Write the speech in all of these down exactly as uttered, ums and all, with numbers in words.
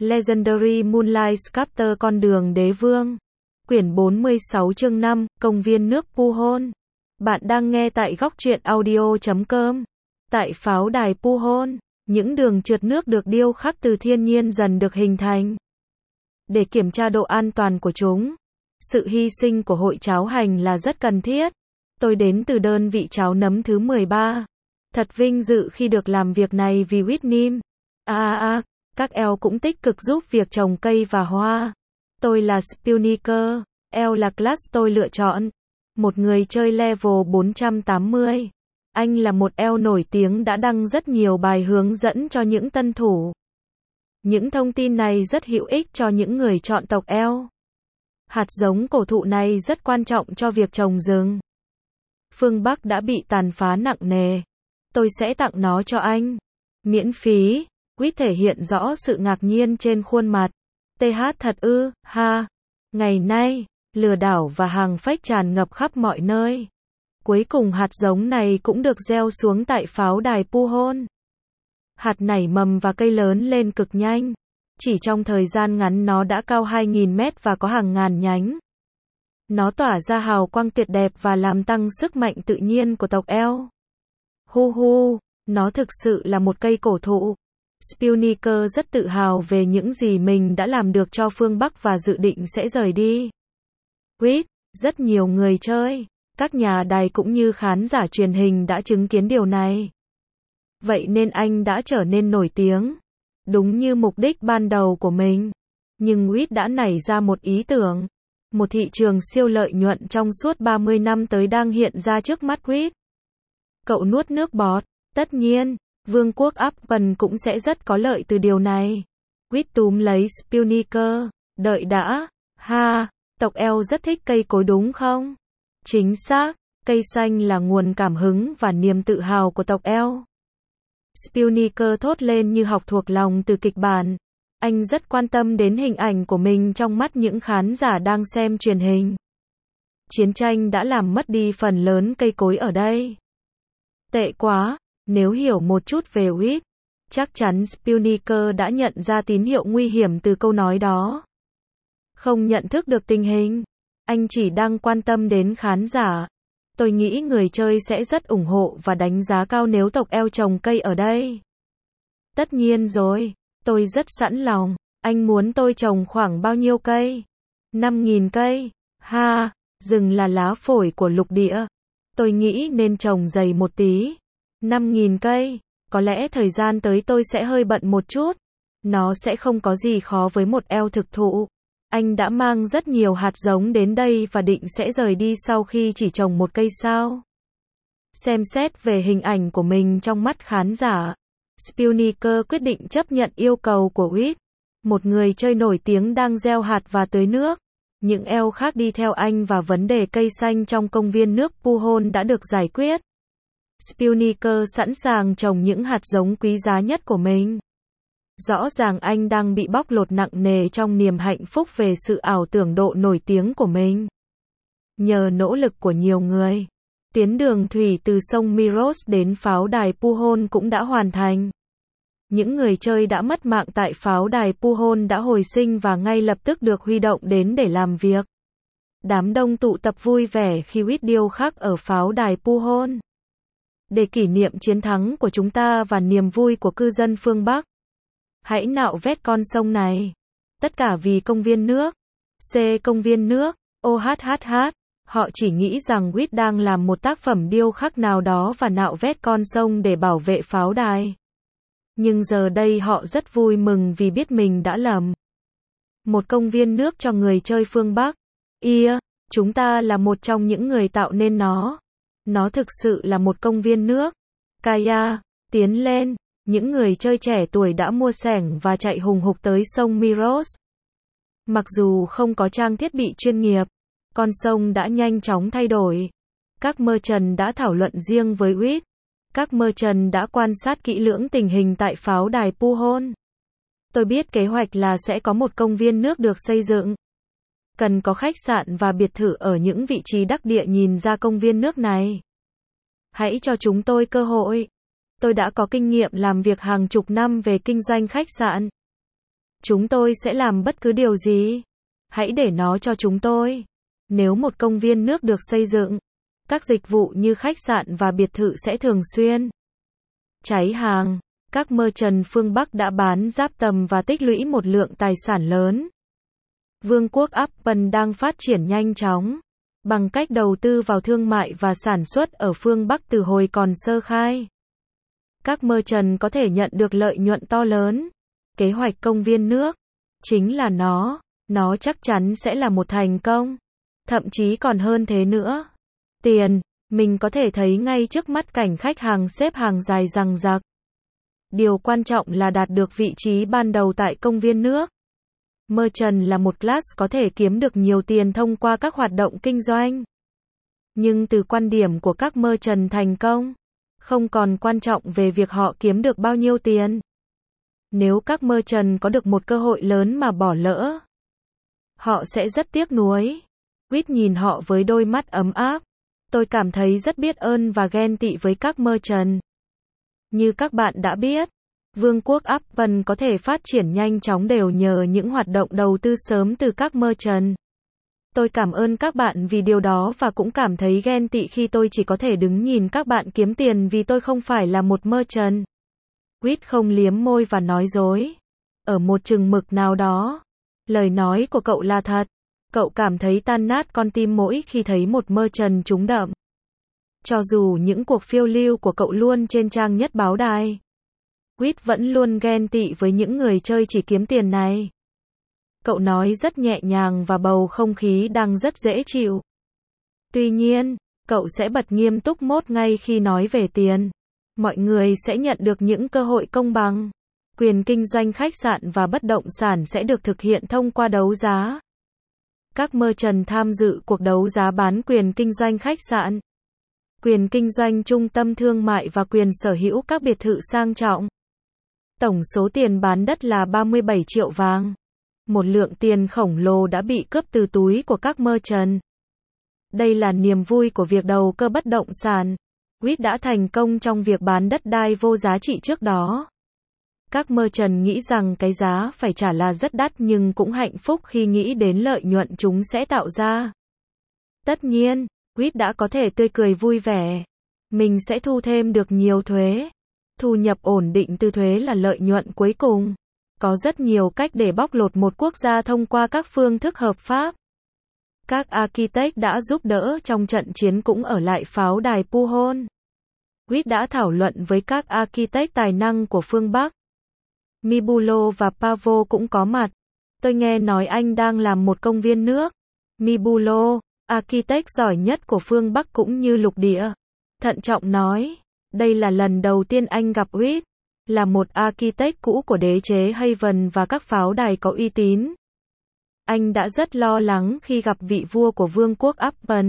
Legendary Moonlight Sculptor Con đường đế vương. Quyển bốn mươi sáu chương năm, Công viên nước Puhon. Bạn đang nghe tại góc truyện audio chấm com. Tại pháo đài Puhon, những đường trượt nước được điêu khắc từ thiên nhiên dần được hình thành. Để kiểm tra độ an toàn của chúng, sự hy sinh của hội cháo hành là rất cần thiết. Tôi đến từ đơn vị cháo nấm thứ mười ba. Thật vinh dự khi được làm việc này vì Whitney. À à à, các eo cũng tích cực giúp việc trồng cây và hoa. Tôi là Spuniker, eo là class tôi lựa chọn. Một người chơi level bốn trăm tám mươi. Anh là một eo nổi tiếng đã đăng rất nhiều bài hướng dẫn cho những tân thủ. Những thông tin này rất hữu ích cho những người chọn tộc eo. Hạt giống cổ thụ này rất quan trọng cho việc trồng rừng. Phương Bắc đã bị tàn phá nặng nề. Tôi sẽ tặng nó cho anh. Miễn phí. Quýt thể hiện rõ sự ngạc nhiên trên khuôn mặt. tê hát thật ư, ha. Ngày nay, lừa đảo và hàng fake tràn ngập khắp mọi nơi. Cuối cùng hạt giống này cũng được gieo xuống tại pháo đài Puhon. Hạt nảy mầm và cây lớn lên cực nhanh. Chỉ trong thời gian ngắn nó đã cao hai nghìn mét và có hàng ngàn nhánh. Nó tỏa ra hào quang tuyệt đẹp và làm tăng sức mạnh tự nhiên của tộc eo. Hu hu, nó thực sự là một cây cổ thụ. Spuniker rất tự hào về những gì mình đã làm được cho phương Bắc và dự định sẽ rời đi. Quýt, rất nhiều người chơi, các nhà đài cũng như khán giả truyền hình đã chứng kiến điều này. Vậy nên anh đã trở nên nổi tiếng. Đúng như mục đích ban đầu của mình. Nhưng Quýt đã nảy ra một ý tưởng. Một thị trường siêu lợi nhuận trong suốt ba mươi năm tới đang hiện ra trước mắt Quýt. Cậu nuốt nước bọt. Tất nhiên, Vương quốc Upton cũng sẽ rất có lợi từ điều này. Quýt túm lấy Spuniker. Đợi đã. Ha, tộc eo rất thích cây cối đúng không? Chính xác, cây xanh là nguồn cảm hứng và niềm tự hào của tộc eo. Spuniker thốt lên như học thuộc lòng từ kịch bản. Anh rất quan tâm đến hình ảnh của mình trong mắt những khán giả đang xem truyền hình. Chiến tranh đã làm mất đi phần lớn cây cối ở đây. Tệ quá, nếu hiểu một chút về Quýt, chắc chắn Spuniker đã nhận ra tín hiệu nguy hiểm từ câu nói đó. Không nhận thức được tình hình, anh chỉ đang quan tâm đến khán giả. Tôi nghĩ người chơi sẽ rất ủng hộ và đánh giá cao nếu tộc eo trồng cây ở đây. Tất nhiên rồi, tôi rất sẵn lòng. Anh muốn tôi trồng khoảng bao nhiêu cây? năm nghìn cây. Ha, rừng là lá phổi của lục địa. Tôi nghĩ nên trồng dày một tí. năm nghìn cây. Có lẽ thời gian tới tôi sẽ hơi bận một chút. Nó sẽ không có gì khó với một eo thực thụ. Anh đã mang rất nhiều hạt giống đến đây và định sẽ rời đi sau khi chỉ trồng một cây sao. Xem xét về hình ảnh của mình trong mắt khán giả, Spuniker quyết định chấp nhận yêu cầu của Quýt. Một người chơi nổi tiếng đang gieo hạt và tưới nước. Những eo khác đi theo anh và vấn đề cây xanh trong công viên nước Puhon đã được giải quyết. Spuniker sẵn sàng trồng những hạt giống quý giá nhất của mình. Rõ ràng anh đang bị bóc lột nặng nề trong niềm hạnh phúc về sự ảo tưởng độ nổi tiếng của mình. Nhờ nỗ lực của nhiều người, tuyến đường thủy từ sông Miros đến pháo đài Puhon cũng đã hoàn thành. Những người chơi đã mất mạng tại pháo đài Puhon đã hồi sinh và ngay lập tức được huy động đến để làm việc. Đám đông tụ tập vui vẻ khi Quýt điêu khắc ở pháo đài Puhon. Để kỷ niệm chiến thắng của chúng ta và niềm vui của cư dân phương Bắc, hãy nạo vét con sông này. Tất cả vì công viên nước. C. Công viên nước. ô hát hát hát. Họ chỉ nghĩ rằng Quýt đang làm một tác phẩm điêu khắc nào đó và nạo vét con sông để bảo vệ pháo đài. Nhưng giờ đây họ rất vui mừng vì biết mình đã lầm. Một công viên nước cho người chơi phương Bắc. Yeah, chúng ta là một trong những người tạo nên nó. Nó thực sự là một công viên nước. Kaya, tiến lên. Những người chơi trẻ tuổi đã mua xẻng và chạy hùng hục tới sông Miros. Mặc dù không có trang thiết bị chuyên nghiệp, con sông đã nhanh chóng thay đổi. Các merchant đã thảo luận riêng với Quýt. Các merchant đã quan sát kỹ lưỡng tình hình tại pháo đài Puhon. Tôi biết kế hoạch là sẽ có một công viên nước được xây dựng. Cần có khách sạn và biệt thự ở những vị trí đắc địa nhìn ra công viên nước này. Hãy cho chúng tôi cơ hội. Tôi đã có kinh nghiệm làm việc hàng chục năm về kinh doanh khách sạn. Chúng tôi sẽ làm bất cứ điều gì. Hãy để nó cho chúng tôi. Nếu một công viên nước được xây dựng, các dịch vụ như khách sạn và biệt thự sẽ thường xuyên cháy hàng. Các merchant phương Bắc đã bán giáp tầm và tích lũy một lượng tài sản lớn. Vương quốc Apple đang phát triển nhanh chóng bằng cách đầu tư vào thương mại và sản xuất ở phương Bắc từ hồi còn sơ khai. Các merchant có thể nhận được lợi nhuận to lớn. Kế hoạch công viên nước chính là nó, nó chắc chắn sẽ là một thành công. Thậm chí còn hơn thế nữa. Tiền, mình có thể thấy ngay trước mắt cảnh khách hàng xếp hàng dài dằng dặc. Điều quan trọng là đạt được vị trí ban đầu tại công viên nước. Merchant là một class có thể kiếm được nhiều tiền thông qua các hoạt động kinh doanh. Nhưng từ quan điểm của các merchant thành công, không còn quan trọng về việc họ kiếm được bao nhiêu tiền. Nếu các merchant có được một cơ hội lớn mà bỏ lỡ, họ sẽ rất tiếc nuối. Quýt nhìn họ với đôi mắt ấm áp. Tôi cảm thấy rất biết ơn và ghen tị với các merchant. Như các bạn đã biết, Vương quốc Apple có thể phát triển nhanh chóng đều nhờ những hoạt động đầu tư sớm từ các merchant. Tôi cảm ơn các bạn vì điều đó và cũng cảm thấy ghen tị khi tôi chỉ có thể đứng nhìn các bạn kiếm tiền vì tôi không phải là một merchant. Quýt không liếm môi và nói dối. Ở một chừng mực nào đó, lời nói của cậu là thật. Cậu cảm thấy tan nát con tim mỗi khi thấy một merchant trúng đậm. Cho dù những cuộc phiêu lưu của cậu luôn trên trang nhất báo đài, Quýt vẫn luôn ghen tị với những người chơi chỉ kiếm tiền này. Cậu nói rất nhẹ nhàng và bầu không khí đang rất dễ chịu. Tuy nhiên, cậu sẽ bật nghiêm túc mốt ngay khi nói về tiền. Mọi người sẽ nhận được những cơ hội công bằng. Quyền kinh doanh khách sạn và bất động sản sẽ được thực hiện thông qua đấu giá. Các merchant tham dự cuộc đấu giá bán quyền kinh doanh khách sạn, quyền kinh doanh trung tâm thương mại và quyền sở hữu các biệt thự sang trọng. Tổng số tiền bán đất là ba mươi bảy triệu vàng. Một lượng tiền khổng lồ đã bị cướp từ túi của các merchant. Đây là niềm vui của việc đầu cơ bất động sản. Quýt đã thành công trong việc bán đất đai vô giá trị trước đó. Các merchant nghĩ rằng cái giá phải trả là rất đắt nhưng cũng hạnh phúc khi nghĩ đến lợi nhuận chúng sẽ tạo ra. Tất nhiên, Quýt đã có thể tươi cười vui vẻ. Mình sẽ thu thêm được nhiều thuế. Thu nhập ổn định từ thuế là lợi nhuận cuối cùng. Có rất nhiều cách để bóc lột một quốc gia thông qua các phương thức hợp pháp. Các architect đã giúp đỡ trong trận chiến cũng ở lại pháo đài Puhon. Quýt đã thảo luận với các architect tài năng của phương Bắc. Mibulo và Pavo cũng có mặt. Tôi nghe nói anh đang làm một công viên nước. Mibulo, architect giỏi nhất của phương Bắc cũng như lục địa, thận trọng nói. Đây là lần đầu tiên anh gặp Quýt, là một architect cũ của đế chế Haven và các pháo đài có uy tín. Anh đã rất lo lắng khi gặp vị vua của vương quốc Apple.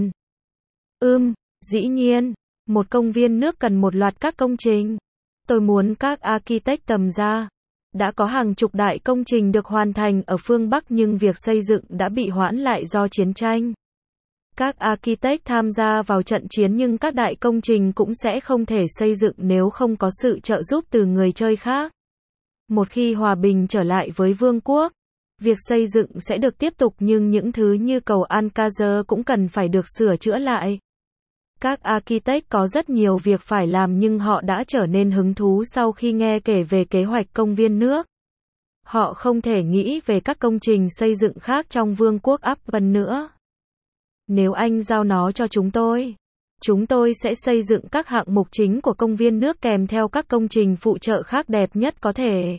Ừm, dĩ nhiên, một công viên nước cần một loạt các công trình. Tôi muốn các architect tầm ra. Đã có hàng chục đại công trình được hoàn thành ở phương Bắc nhưng việc xây dựng đã bị hoãn lại do chiến tranh. Các architect tham gia vào trận chiến nhưng các đại công trình cũng sẽ không thể xây dựng nếu không có sự trợ giúp từ người chơi khác. Một khi hòa bình trở lại với vương quốc, việc xây dựng sẽ được tiếp tục nhưng những thứ như cầu Alcázar cũng cần phải được sửa chữa lại. Các architect có rất nhiều việc phải làm nhưng họ đã trở nên hứng thú sau khi nghe kể về kế hoạch công viên nước. Họ không thể nghĩ về các công trình xây dựng khác trong vương quốc Apple nữa. Nếu anh giao nó cho chúng tôi, chúng tôi sẽ xây dựng các hạng mục chính của công viên nước kèm theo các công trình phụ trợ khác đẹp nhất có thể.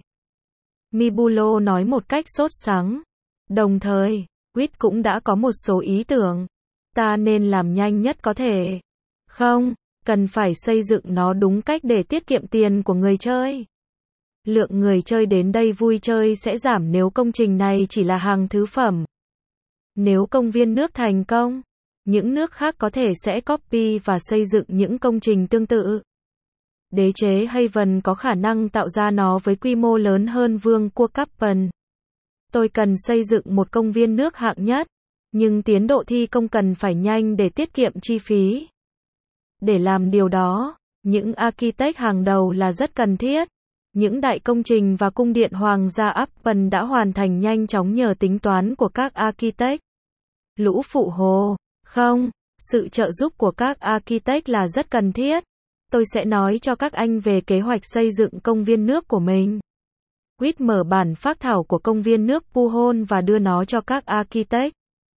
Mibulo nói một cách sốt sắng. Đồng thời, Quýt cũng đã có một số ý tưởng. Ta nên làm nhanh nhất có thể. Không, cần phải xây dựng nó đúng cách để tiết kiệm tiền của người chơi. Lượng người chơi đến đây vui chơi sẽ giảm nếu công trình này chỉ là hàng thứ phẩm. Nếu công viên nước thành công, những nước khác có thể sẽ copy và xây dựng những công trình tương tự. Đế chế Haven có khả năng tạo ra nó với quy mô lớn hơn vương quốc Apple. Tôi cần xây dựng một công viên nước hạng nhất, nhưng tiến độ thi công cần phải nhanh để tiết kiệm chi phí. Để làm điều đó, những architect hàng đầu là rất cần thiết. Những đại công trình và cung điện hoàng gia Upton đã hoàn thành nhanh chóng nhờ tính toán của các architect. Lũ phụ hồ. Không, sự trợ giúp của các architect là rất cần thiết. Tôi sẽ nói cho các anh về kế hoạch xây dựng công viên nước của mình. Reed mở bản phác thảo của công viên nước Puhon và đưa nó cho các architect.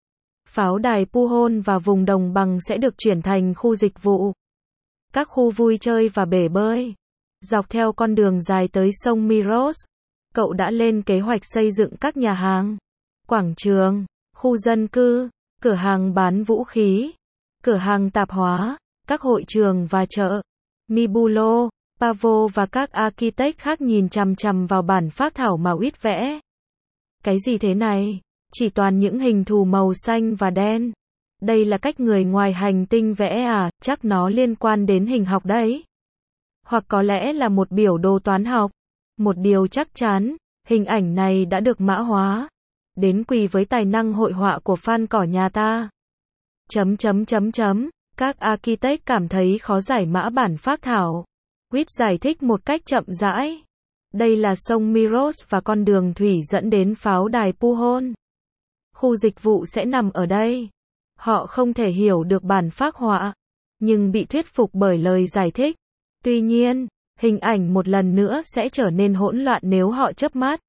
Pháo đài Puhon và vùng đồng bằng sẽ được chuyển thành khu dịch vụ, các khu vui chơi và bể bơi. Dọc theo con đường dài tới sông Miros, cậu đã lên kế hoạch xây dựng các nhà hàng, quảng trường, khu dân cư, cửa hàng bán vũ khí, cửa hàng tạp hóa, các hội trường và chợ. Mibulo, Pavo và các architect khác nhìn chằm chằm vào bản phác thảo mà Reed vẽ. Cái gì thế này? Chỉ toàn những hình thù màu xanh và đen. Đây là cách người ngoài hành tinh vẽ à? Chắc nó liên quan đến hình học đấy. Hoặc có lẽ là một biểu đồ toán học. Một điều chắc chắn, hình ảnh này đã được mã hóa. Đến quỳ với tài năng hội họa của fan cỏ nhà ta. Chấm chấm chấm chấm. Các architect cảm thấy khó giải mã bản phác thảo. Reed giải thích một cách chậm rãi. Đây là sông Miros và con đường thủy dẫn đến pháo đài Puhon. Khu dịch vụ sẽ nằm ở đây. Họ không thể hiểu được bản phác họa, nhưng bị thuyết phục bởi lời giải thích. Tuy nhiên, hình ảnh một lần nữa sẽ trở nên hỗn loạn nếu họ chớp mắt.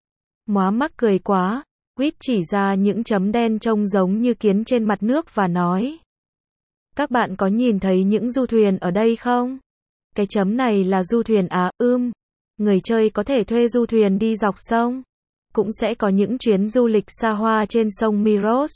Móa mắc cười quá, Reed chỉ ra những chấm đen trông giống như kiến trên mặt nước và nói. Các bạn có nhìn thấy những du thuyền ở đây không? Cái chấm này là du thuyền à, ưm. Người chơi có thể thuê du thuyền đi dọc sông. Cũng sẽ có những chuyến du lịch xa hoa trên sông Miros.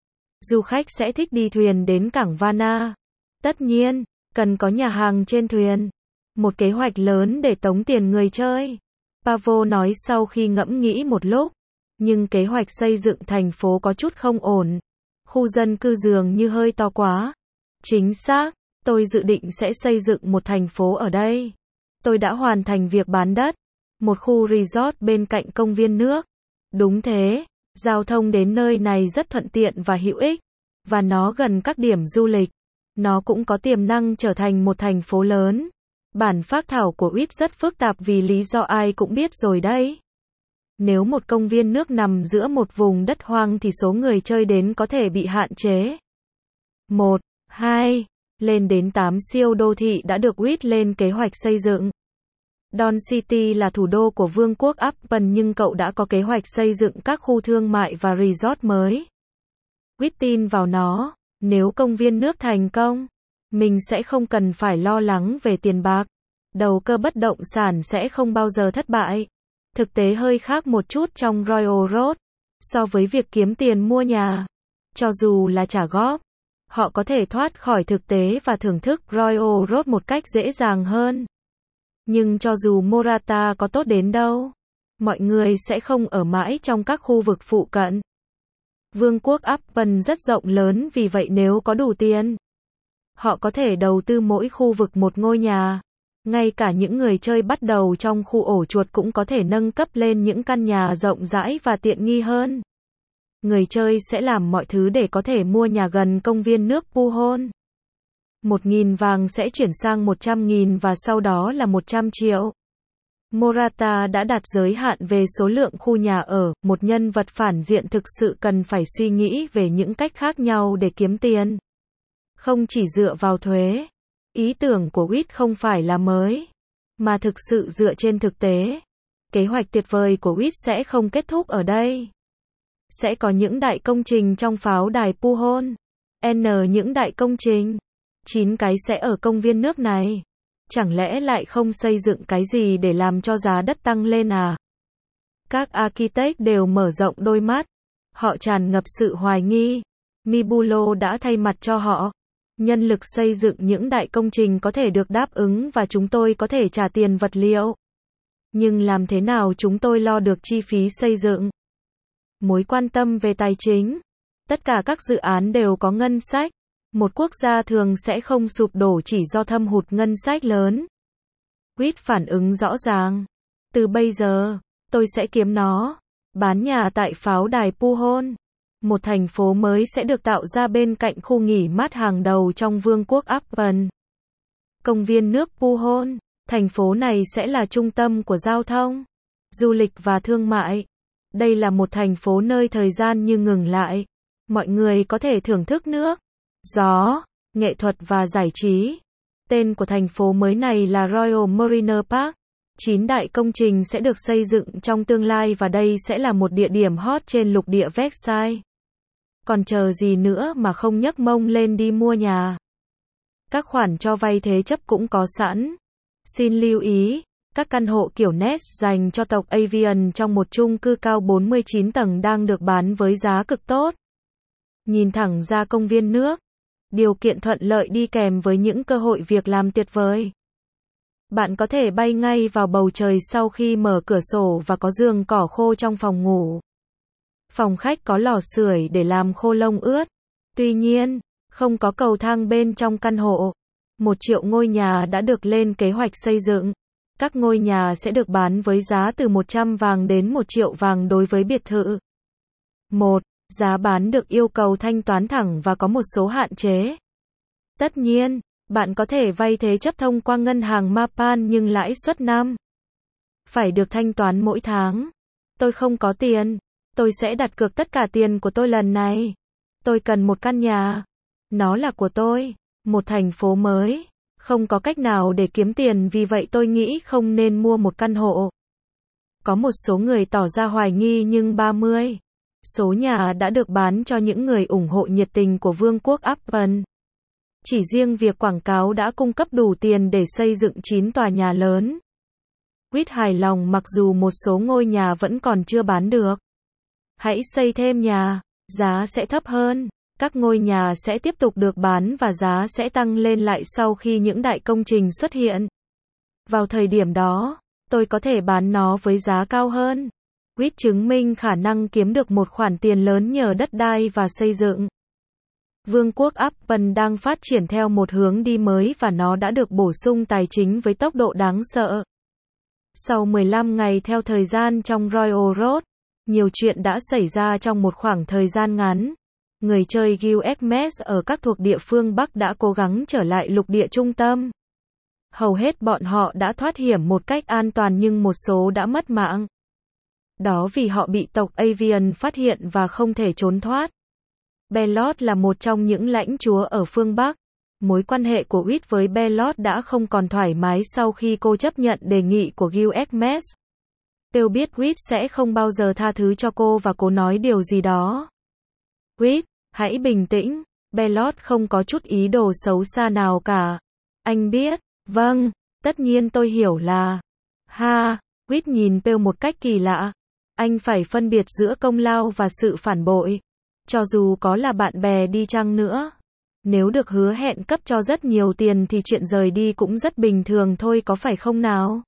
Du khách sẽ thích đi thuyền đến cảng Varna. Tất nhiên, cần có nhà hàng trên thuyền. Một kế hoạch lớn để tống tiền người chơi. Pavo nói sau khi ngẫm nghĩ một lúc. Nhưng kế hoạch xây dựng thành phố có chút không ổn. Khu dân cư dường như hơi to quá. Chính xác, tôi dự định sẽ xây dựng một thành phố ở đây. Tôi đã hoàn thành việc bán đất. Một khu resort bên cạnh công viên nước. Đúng thế, giao thông đến nơi này rất thuận tiện và hữu ích. Và nó gần các điểm du lịch. Nó cũng có tiềm năng trở thành một thành phố lớn. Bản phác thảo của Reed rất phức tạp vì lý do ai cũng biết rồi đấy. Nếu một công viên nước nằm giữa một vùng đất hoang thì số người chơi đến có thể bị hạn chế. một, hai, lên đến tám siêu đô thị đã được Reed lên kế hoạch xây dựng. Don City là thủ đô của Vương quốc Upton nhưng cậu đã có kế hoạch xây dựng các khu thương mại và resort mới. Reed tin vào nó, nếu công viên nước thành công, mình sẽ không cần phải lo lắng về tiền bạc. Đầu cơ bất động sản sẽ không bao giờ thất bại. Thực tế hơi khác một chút trong Royal Road, so với việc kiếm tiền mua nhà. Cho dù là trả góp, họ có thể thoát khỏi thực tế và thưởng thức Royal Road một cách dễ dàng hơn. Nhưng cho dù Morata có tốt đến đâu, mọi người sẽ không ở mãi trong các khu vực phụ cận. Vương quốc Upton rất rộng lớn vì vậy nếu có đủ tiền, họ có thể đầu tư mỗi khu vực một ngôi nhà. Ngay cả những người chơi bắt đầu trong khu ổ chuột cũng có thể nâng cấp lên những căn nhà rộng rãi và tiện nghi hơn. Người chơi sẽ làm mọi thứ để có thể mua nhà gần công viên nước Puhon. Một nghìn vàng sẽ chuyển sang một trăm nghìn và sau đó là một trăm triệu. Morata đã đặt giới hạn về số lượng khu nhà ở, một nhân vật phản diện thực sự cần phải suy nghĩ về những cách khác nhau để kiếm tiền. Không chỉ dựa vào thuế. Ý tưởng của Reed không phải là mới, mà thực sự dựa trên thực tế. Kế hoạch tuyệt vời của Reed sẽ không kết thúc ở đây. Sẽ có những đại công trình trong pháo đài Puhon. N những đại công trình. chín cái sẽ ở công viên nước này. Chẳng lẽ lại không xây dựng cái gì để làm cho giá đất tăng lên à? Các architect đều mở rộng đôi mắt. Họ tràn ngập sự hoài nghi. Mibulo đã thay mặt cho họ. Nhân lực xây dựng những đại công trình có thể được đáp ứng và chúng tôi có thể trả tiền vật liệu. Nhưng làm thế nào chúng tôi lo được chi phí xây dựng? Mối quan tâm về tài chính. Tất cả các dự án đều có ngân sách. Một quốc gia thường sẽ không sụp đổ chỉ do thâm hụt ngân sách lớn. Reed phản ứng rõ ràng. Từ bây giờ, tôi sẽ kiếm nó. Bán nhà tại pháo đài Puhon. Một thành phố mới sẽ được tạo ra bên cạnh khu nghỉ mát hàng đầu trong Vương quốc Upton. Công viên nước Puhon. Thành phố này sẽ là trung tâm của giao thông, du lịch và thương mại. Đây là một thành phố nơi thời gian như ngừng lại. Mọi người có thể thưởng thức nước, gió, nghệ thuật và giải trí. Tên của thành phố mới này là Royal Marina Park. Chín đại công trình sẽ được xây dựng trong tương lai và đây sẽ là một địa điểm hot trên lục địa Versailles. Còn chờ gì nữa mà không nhấc mông lên đi mua nhà. Các khoản cho vay thế chấp cũng có sẵn. Xin lưu ý, các căn hộ kiểu Nest dành cho tộc Avian trong một chung cư cao bốn mươi chín tầng đang được bán với giá cực tốt. Nhìn thẳng ra công viên nước. Điều kiện thuận lợi đi kèm với những cơ hội việc làm tuyệt vời. Bạn có thể bay ngay vào bầu trời sau khi mở cửa sổ và có giường cỏ khô trong phòng ngủ. Phòng khách có lò sưởi để làm khô lông ướt. Tuy nhiên, không có cầu thang bên trong căn hộ. Một triệu ngôi nhà đã được lên kế hoạch xây dựng. Các ngôi nhà sẽ được bán với giá từ một trăm vàng đến một triệu vàng đối với biệt thự. một. Giá bán được yêu cầu thanh toán thẳng và có một số hạn chế. Tất nhiên, bạn có thể vay thế chấp thông qua ngân hàng Mapan nhưng lãi suất năm. Phải được thanh toán mỗi tháng. Tôi không có tiền. Tôi sẽ đặt cược tất cả tiền của tôi lần này. Tôi cần một căn nhà. Nó là của tôi. Một thành phố mới. Không có cách nào để kiếm tiền vì vậy tôi nghĩ không nên mua một căn hộ. Có một số người tỏ ra hoài nghi nhưng ba mươi số nhà đã được bán cho những người ủng hộ nhiệt tình của Vương quốc Apple. Chỉ riêng việc quảng cáo đã cung cấp đủ tiền để xây dựng chín tòa nhà lớn. Quýt hài lòng mặc dù một số ngôi nhà vẫn còn chưa bán được. Hãy xây thêm nhà, giá sẽ thấp hơn. Các ngôi nhà sẽ tiếp tục được bán và giá sẽ tăng lên lại sau khi những đại công trình xuất hiện. Vào thời điểm đó, tôi có thể bán nó với giá cao hơn. Quýt chứng minh khả năng kiếm được một khoản tiền lớn nhờ đất đai và xây dựng. Vương quốc Apple đang phát triển theo một hướng đi mới và nó đã được bổ sung tài chính với tốc độ đáng sợ. Sau mười lăm ngày theo thời gian trong Royal Road, nhiều chuyện đã xảy ra trong một khoảng thời gian ngắn. Người chơi u ét Mess ở các thuộc địa phương Bắc đã cố gắng trở lại lục địa trung tâm. Hầu hết bọn họ đã thoát hiểm một cách an toàn nhưng một số đã mất mạng. Đó vì họ bị tộc Avian phát hiện và không thể trốn thoát. Bellot là một trong những lãnh chúa ở phương Bắc. Mối quan hệ của Quýt với Bellot đã không còn thoải mái sau khi cô chấp nhận đề nghị của u ét Mess. Bill biết Quýt sẽ không bao giờ tha thứ cho cô và cố nói điều gì đó. Quýt, hãy bình tĩnh. Bellot không có chút ý đồ xấu xa nào cả. Anh biết. Vâng, tất nhiên tôi hiểu là. Ha, Quýt nhìn Bill một cách kỳ lạ. Anh phải phân biệt giữa công lao và sự phản bội. Cho dù có là bạn bè đi chăng nữa. Nếu được hứa hẹn cấp cho rất nhiều tiền thì chuyện rời đi cũng rất bình thường thôi có phải không nào?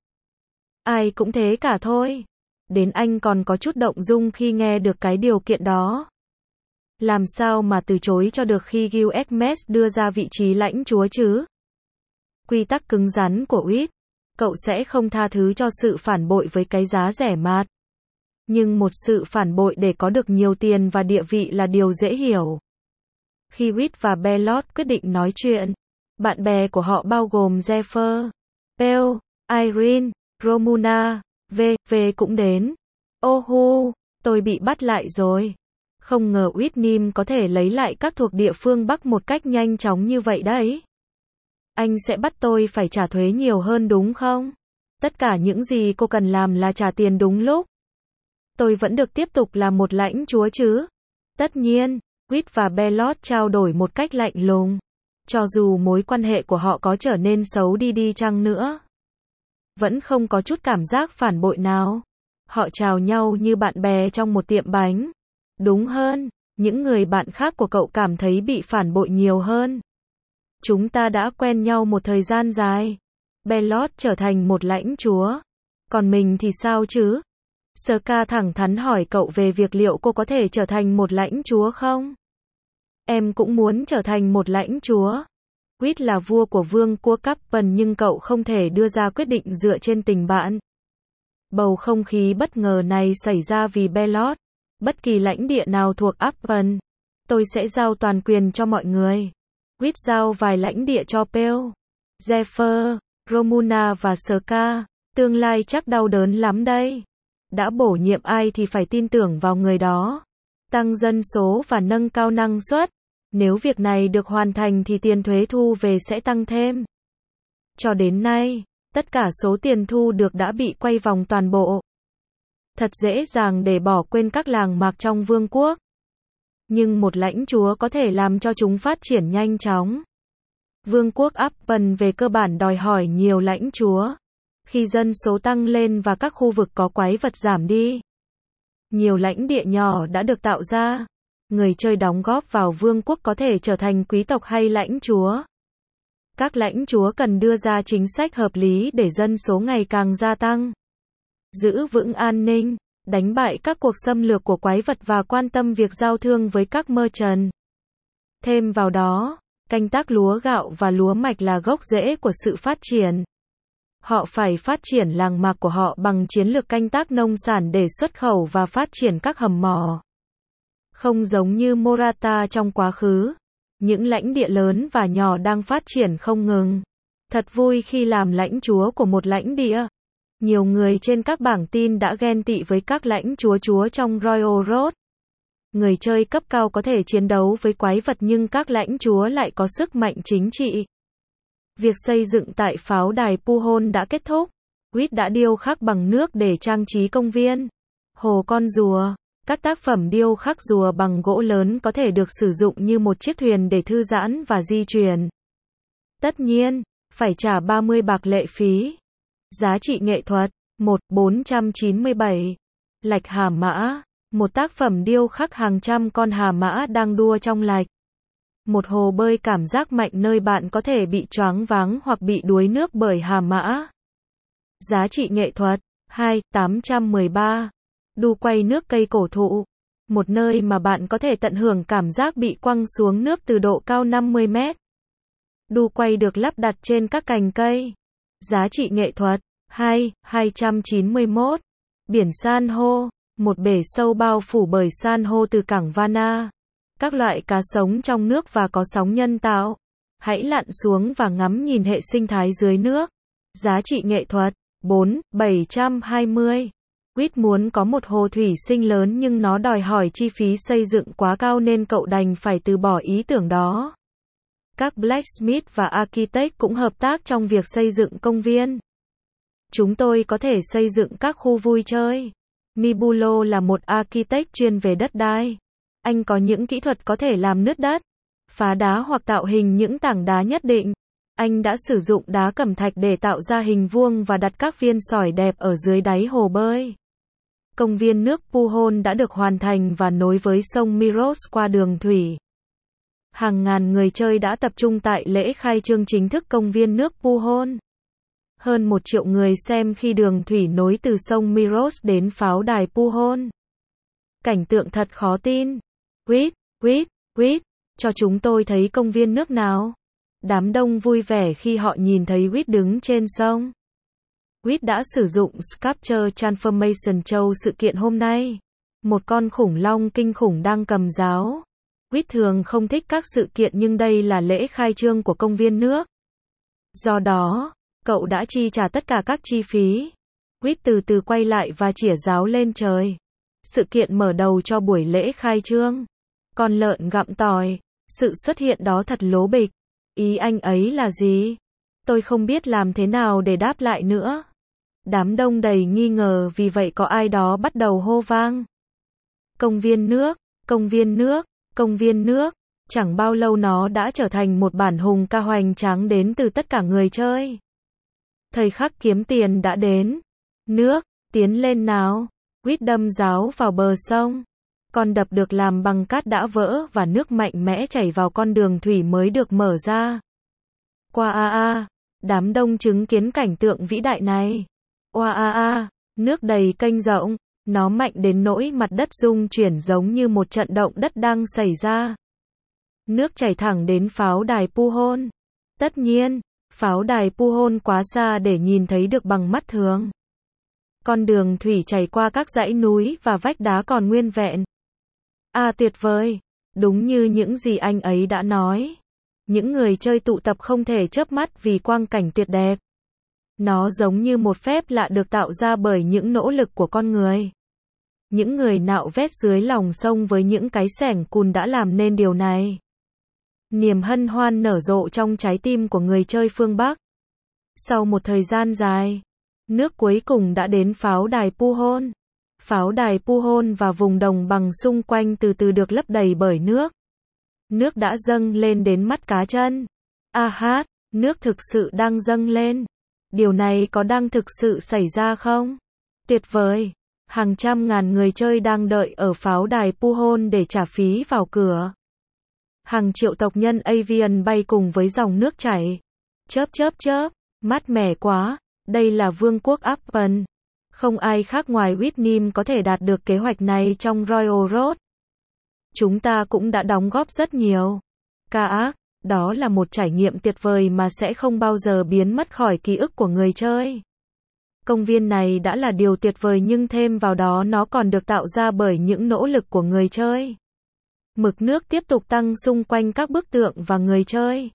Ai cũng thế cả thôi. Đến anh còn có chút động dung khi nghe được cái điều kiện đó. Làm sao mà từ chối cho được khi u ét Mess đưa ra vị trí lãnh chúa chứ? Quy tắc cứng rắn của Quýt. Cậu sẽ không tha thứ cho sự phản bội với cái giá rẻ mạt. Nhưng một sự phản bội để có được nhiều tiền và địa vị là điều dễ hiểu. Khi Quýt và Bellot quyết định nói chuyện, bạn bè của họ bao gồm Zephyr, Bill, Irene, Romuna, V, V cũng đến. Ô hu, tôi bị bắt lại rồi. Không ngờ Whitney có thể lấy lại các thuộc địa phương Bắc một cách nhanh chóng như vậy đấy. Anh sẽ bắt tôi phải trả thuế nhiều hơn đúng không? Tất cả những gì cô cần làm là trả tiền đúng lúc. Tôi vẫn được tiếp tục là một lãnh chúa chứ? Tất nhiên, Quýt và Bellot trao đổi một cách lạnh lùng. Cho dù mối quan hệ của họ có trở nên xấu đi đi chăng nữa. Vẫn không có chút cảm giác phản bội nào. Họ chào nhau như bạn bè trong một tiệm bánh. Đúng hơn, những người bạn khác của cậu cảm thấy bị phản bội nhiều hơn. Chúng ta đã quen nhau một thời gian dài. Bellot trở thành một lãnh chúa. Còn mình thì sao chứ? Ska thẳng thắn hỏi cậu về việc liệu cô có thể trở thành một lãnh chúa không? Em cũng muốn trở thành một lãnh chúa. Quýt là vua của vương quốc Apple nhưng cậu không thể đưa ra quyết định dựa trên tình bạn. Bầu không khí bất ngờ này xảy ra vì Bellot. Bất kỳ lãnh địa nào thuộc Apple, tôi sẽ giao toàn quyền cho mọi người. Quýt giao vài lãnh địa cho Bill, Zephyr, Romuna và Ska, tương lai chắc đau đớn lắm đây. Đã bổ nhiệm ai thì phải tin tưởng vào người đó. Tăng dân số và nâng cao năng suất. Nếu việc này được hoàn thành thì tiền thuế thu về sẽ tăng thêm. Cho đến nay, tất cả số tiền thu được đã bị quay vòng toàn bộ. Thật dễ dàng để bỏ quên các làng mạc trong vương quốc. Nhưng một lãnh chúa có thể làm cho chúng phát triển nhanh chóng. Vương quốc Appen về cơ bản đòi hỏi nhiều lãnh chúa. Khi dân số tăng lên và các khu vực có quái vật giảm đi, nhiều lãnh địa nhỏ đã được tạo ra. Người chơi đóng góp vào vương quốc có thể trở thành quý tộc hay lãnh chúa. Các lãnh chúa cần đưa ra chính sách hợp lý để dân số ngày càng gia tăng. Giữ vững an ninh, đánh bại các cuộc xâm lược của quái vật và quan tâm việc giao thương với các merchant. Thêm vào đó, canh tác lúa gạo và lúa mạch là gốc rễ của sự phát triển. Họ phải phát triển làng mạc của họ bằng chiến lược canh tác nông sản để xuất khẩu và phát triển các hầm mỏ. Không giống như Morata trong quá khứ, những lãnh địa lớn và nhỏ đang phát triển không ngừng. Thật vui khi làm lãnh chúa của một lãnh địa. Nhiều người trên các bảng tin đã ghen tị với các lãnh chúa chúa trong Royal Road. Người chơi cấp cao có thể chiến đấu với quái vật nhưng các lãnh chúa lại có sức mạnh chính trị. Việc xây dựng tại pháo đài Puhon đã kết thúc. Quýt đã điêu khắc bằng nước để trang trí công viên. Hồ con rùa. Các tác phẩm điêu khắc rùa bằng gỗ lớn có thể được sử dụng như một chiếc thuyền để thư giãn và di chuyển. Tất nhiên, phải trả ba mươi bạc lệ phí. Giá trị nghệ thuật, một nghìn bốn trăm chín mươi bảy. Lạch Hà Mã. Một tác phẩm điêu khắc hàng trăm con hà mã đang đua trong lạch. Một hồ bơi cảm giác mạnh nơi bạn có thể bị choáng váng hoặc bị đuối nước bởi hà mã. Giá trị nghệ thuật, hai nghìn tám trăm mười ba. Đu quay nước cây cổ thụ. Một nơi mà bạn có thể tận hưởng cảm giác bị quăng xuống nước từ độ cao năm mươi mét. Đu quay được lắp đặt trên các cành cây. Giá trị nghệ thuật, hai nghìn hai trăm chín mươi mốt. Biển san hô. Một bể sâu bao phủ bởi san hô từ cảng Varna. Các loại cá sống trong nước và có sóng nhân tạo. Hãy lặn xuống và ngắm nhìn hệ sinh thái dưới nước. Giá trị nghệ thuật, bốn nghìn bảy trăm hai mươi. Quýt muốn có một hồ thủy sinh lớn nhưng nó đòi hỏi chi phí xây dựng quá cao nên cậu đành phải từ bỏ ý tưởng đó. Các blacksmith và architect cũng hợp tác trong việc xây dựng công viên. Chúng tôi có thể xây dựng các khu vui chơi. Mibulo là một architect chuyên về đất đai. Anh có những kỹ thuật có thể làm nứt đất, phá đá hoặc tạo hình những tảng đá nhất định. Anh đã sử dụng đá cẩm thạch để tạo ra hình vuông và đặt các viên sỏi đẹp ở dưới đáy hồ bơi. Công viên nước Puhon đã được hoàn thành và nối với sông Miros qua đường thủy. Hàng ngàn người chơi đã tập trung tại lễ khai trương chính thức công viên nước Puhon. Hơn một triệu người xem khi đường thủy nối từ sông Miros đến pháo đài Puhon. Cảnh tượng thật khó tin. Quýt, quýt, quýt, cho chúng tôi thấy công viên nước nào. Đám đông vui vẻ khi họ nhìn thấy Quýt đứng trên sông. Quýt đã sử dụng Sculpture Transformation Show sự kiện hôm nay. Một con khủng long kinh khủng đang cầm giáo. Quýt thường không thích các sự kiện nhưng đây là lễ khai trương của công viên nước. Do đó, cậu đã chi trả tất cả các chi phí. Quýt từ từ quay lại và chĩa giáo lên trời. Sự kiện mở đầu cho buổi lễ khai trương. Con lợn gặm tỏi. Sự xuất hiện đó thật lố bịch. Ý anh ấy là gì? Tôi không biết làm thế nào để đáp lại nữa. Đám đông đầy nghi ngờ vì vậy có ai đó bắt đầu hô vang. Công viên nước, công viên nước, công viên nước. Chẳng bao lâu nó đã trở thành một bản hùng ca hoành tráng đến từ tất cả người chơi. Thời khắc kiếm tiền đã đến. Nước, tiến lên nào. Quýt đâm giáo vào bờ sông. Con đập được làm bằng cát đã vỡ và nước mạnh mẽ chảy vào con đường thủy mới được mở ra. Qua a a, đám đông chứng kiến cảnh tượng vĩ đại này. Oa a a, nước đầy kênh rộng, nó mạnh đến nỗi mặt đất rung chuyển giống như một trận động đất đang xảy ra. Nước chảy thẳng đến pháo đài Puhon. Tất nhiên, pháo đài Puhon quá xa để nhìn thấy được bằng mắt thường. Con đường thủy chảy qua các dãy núi và vách đá còn nguyên vẹn. À tuyệt vời, đúng như những gì anh ấy đã nói. Những người chơi tụ tập không thể chớp mắt vì quang cảnh tuyệt đẹp. Nó giống như một phép lạ được tạo ra bởi những nỗ lực của con người. Những người nạo vét dưới lòng sông với những cái xẻng cùn đã làm nên điều này. Niềm hân hoan nở rộ trong trái tim của người chơi phương Bắc. Sau một thời gian dài, nước cuối cùng đã đến pháo đài Puhon. Pháo đài Puhon và vùng đồng bằng xung quanh từ từ được lấp đầy bởi nước. Nước đã dâng lên đến mắt cá chân. A hát, nước thực sự đang dâng lên. Điều này có đang thực sự xảy ra không? Tuyệt vời! Hàng trăm ngàn người chơi đang đợi ở pháo đài Puhon để trả phí vào cửa. Hàng triệu tộc nhân Avian bay cùng với dòng nước chảy. Chớp chớp chớp, mát mẻ quá, đây là vương quốc Appen. Không ai khác ngoài Whitnim có thể đạt được kế hoạch này trong Royal Road. Chúng ta cũng đã đóng góp rất nhiều. Ca ác, đó là một trải nghiệm tuyệt vời mà sẽ không bao giờ biến mất khỏi ký ức của người chơi. Công viên này đã là điều tuyệt vời nhưng thêm vào đó nó còn được tạo ra bởi những nỗ lực của người chơi. Mực nước tiếp tục tăng xung quanh các bức tượng và người chơi.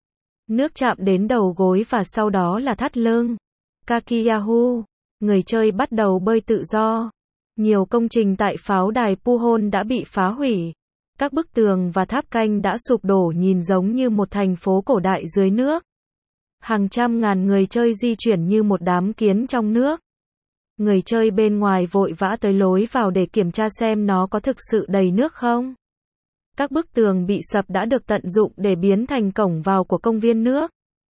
Nước chạm đến đầu gối và sau đó là thắt lưng. Kakiyahu, người chơi bắt đầu bơi tự do. Nhiều công trình tại pháo đài Puhon đã bị phá hủy. Các bức tường và tháp canh đã sụp đổ nhìn giống như một thành phố cổ đại dưới nước. Hàng trăm ngàn người chơi di chuyển như một đám kiến trong nước. Người chơi bên ngoài vội vã tới lối vào để kiểm tra xem nó có thực sự đầy nước không. Các bức tường bị sập đã được tận dụng để biến thành cổng vào của công viên nước.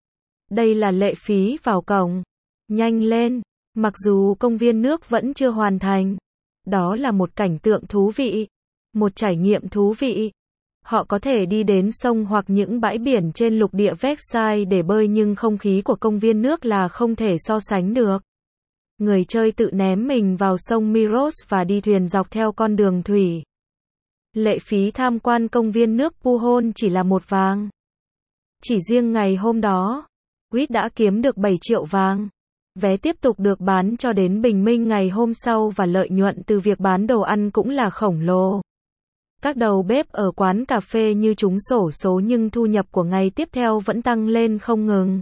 Đây là lệ phí vào cổng. Nhanh lên, mặc dù công viên nước vẫn chưa hoàn thành. Đó là một cảnh tượng thú vị. Một trải nghiệm thú vị. Họ có thể đi đến sông hoặc những bãi biển trên lục địa Versailles để bơi nhưng không khí của công viên nước là không thể so sánh được. Người chơi tự ném mình vào sông Miros và đi thuyền dọc theo con đường thủy. Lệ phí tham quan công viên nước Puhon chỉ là một vàng. Chỉ riêng ngày hôm đó, Quýt đã kiếm được bảy triệu vàng. Vé tiếp tục được bán cho đến bình minh ngày hôm sau và lợi nhuận từ việc bán đồ ăn cũng là khổng lồ. Các đầu bếp ở quán cà phê như trúng xổ số nhưng thu nhập của ngày tiếp theo vẫn tăng lên không ngừng.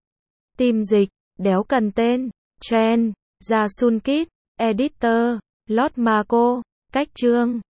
Team dịch, đéo cần tên, Trend, Ra Sunkit, Editor, Lord Marco, cách chương.